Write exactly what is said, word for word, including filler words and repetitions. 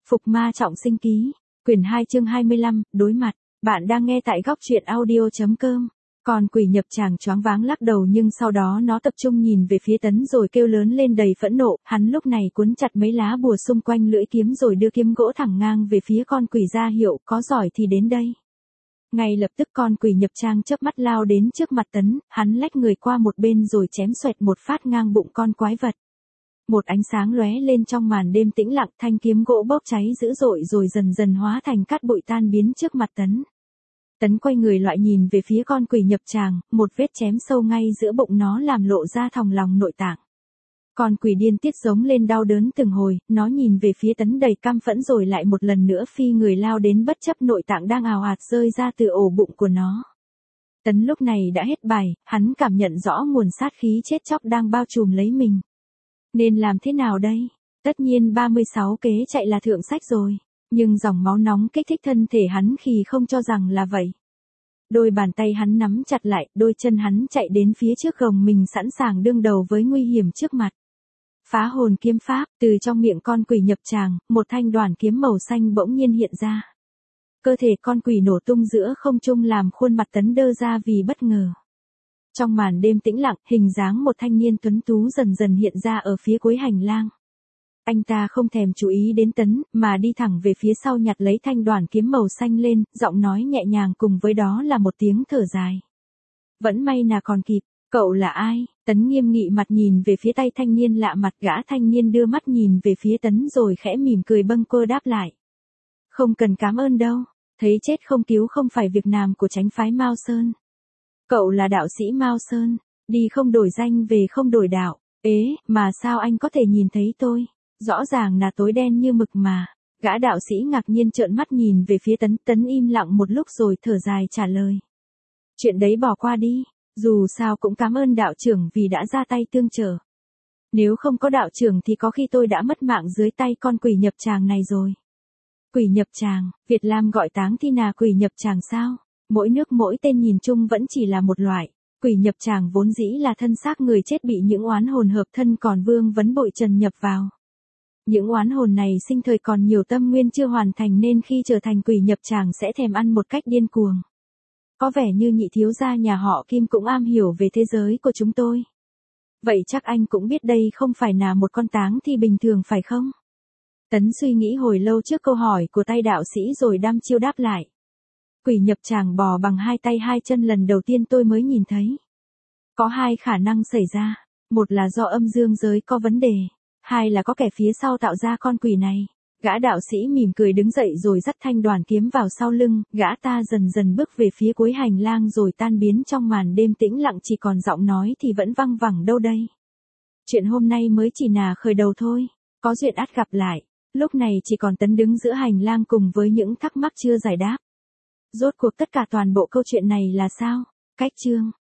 Phục ma trọng sinh ký, quyển hai chương hai mươi lăm, đối mặt. Bạn đang nghe tại góc truyện audio.com. Còn quỷ nhập tràng choáng váng lắc đầu, nhưng sau đó nó tập trung nhìn về phía Tấn rồi kêu lớn lên đầy phẫn nộ. Hắn lúc này cuốn chặt mấy lá bùa xung quanh lưỡi kiếm rồi đưa kiếm gỗ thẳng ngang về phía con quỷ, ra hiệu có giỏi thì đến đây. Ngay lập tức con quỷ nhập tràng chớp mắt lao đến trước mặt Tấn, hắn lách người qua một bên rồi chém xoẹt một phát ngang bụng con quái vật. Một ánh sáng lóe lên trong màn đêm tĩnh lặng, thanh kiếm gỗ bốc cháy dữ dội rồi dần dần hóa thành cát bụi tan biến trước mặt Tấn. Tấn quay người loại nhìn về phía con quỷ nhập tràng, một vết chém sâu ngay giữa bụng nó làm lộ ra thòng lòng nội tạng. Con quỷ điên tiết giống lên đau đớn từng hồi, nó nhìn về phía Tấn đầy căm phẫn rồi lại một lần nữa phi người lao đến bất chấp nội tạng đang ào ạt rơi ra từ ổ bụng của nó. Tấn lúc này đã hết bài, hắn cảm nhận rõ nguồn sát khí chết chóc đang bao trùm lấy mình. Nên làm thế nào đây? Tất nhiên ba mươi sáu kế chạy là thượng sách rồi. Nhưng dòng máu nóng kích thích thân thể hắn khi không cho rằng là vậy. Đôi bàn tay hắn nắm chặt lại, đôi chân hắn chạy đến phía trước gồng mình sẵn sàng đương đầu với nguy hiểm trước mặt. Phá hồn kiếm pháp, từ trong miệng con quỷ nhập tràng, một thanh đoàn kiếm màu xanh bỗng nhiên hiện ra. Cơ thể con quỷ nổ tung giữa không trung làm khuôn mặt Tấn đơ ra vì bất ngờ. Trong màn đêm tĩnh lặng, hình dáng một thanh niên tuấn tú dần dần hiện ra ở phía cuối hành lang. Anh ta không thèm chú ý đến Tấn, mà đi thẳng về phía sau nhặt lấy thanh đoàn kiếm màu xanh lên, giọng nói nhẹ nhàng cùng với đó là một tiếng thở dài. Vẫn may là còn kịp, cậu là ai? Tấn nghiêm nghị mặt nhìn về phía tay thanh niên lạ mặt, gã thanh niên đưa mắt nhìn về phía Tấn rồi khẽ mỉm cười bâng quơ đáp lại. Không cần cảm ơn đâu, thấy chết không cứu không phải việc làm của chánh phái Mao Sơn. Cậu là đạo sĩ Mao Sơn, đi không đổi danh về không đổi đạo. Ế, mà sao anh có thể nhìn thấy tôi? Rõ ràng là tối đen như mực mà. Gã đạo sĩ ngạc nhiên trợn mắt nhìn về phía Tấn. Tấn im lặng một lúc rồi thở dài trả lời. Chuyện đấy bỏ qua đi, dù sao cũng cảm ơn đạo trưởng vì đã ra tay tương trợ. Nếu không có đạo trưởng thì có khi tôi đã mất mạng dưới tay con quỷ nhập tràng này rồi. Quỷ nhập tràng, Việt Lam gọi táng thi là quỷ nhập tràng sao? Mỗi nước mỗi tên nhìn chung vẫn chỉ là một loại. Quỷ nhập tràng vốn dĩ là thân xác người chết bị những oán hồn hợp thân còn vương vấn bội trần nhập vào. Những oán hồn này sinh thời còn nhiều tâm nguyên chưa hoàn thành nên khi trở thành quỷ nhập tràng sẽ thèm ăn một cách điên cuồng. Có vẻ như nhị thiếu gia nhà họ Kim cũng am hiểu về thế giới của chúng tôi. Vậy chắc anh cũng biết đây không phải là một con táng thi bình thường phải không? Tấn suy nghĩ hồi lâu trước câu hỏi của tay đạo sĩ rồi đăm chiêu đáp lại. Quỷ nhập tràng bò bằng hai tay hai chân lần đầu tiên tôi mới nhìn thấy. Có hai khả năng xảy ra, một là do âm dương giới có vấn đề, hai là có kẻ phía sau tạo ra con quỷ này. Gã đạo sĩ mỉm cười đứng dậy rồi dắt thanh đoàn kiếm vào sau lưng, gã ta dần dần bước về phía cuối hành lang rồi tan biến trong màn đêm tĩnh lặng, chỉ còn giọng nói thì vẫn văng vẳng đâu đây. Chuyện hôm nay mới chỉ là khởi đầu thôi, có duyên ắt gặp lại. Lúc này chỉ còn Tấn đứng giữa hành lang cùng với những thắc mắc chưa giải đáp. Rốt cuộc tất cả toàn bộ câu chuyện này là sao? Cách chương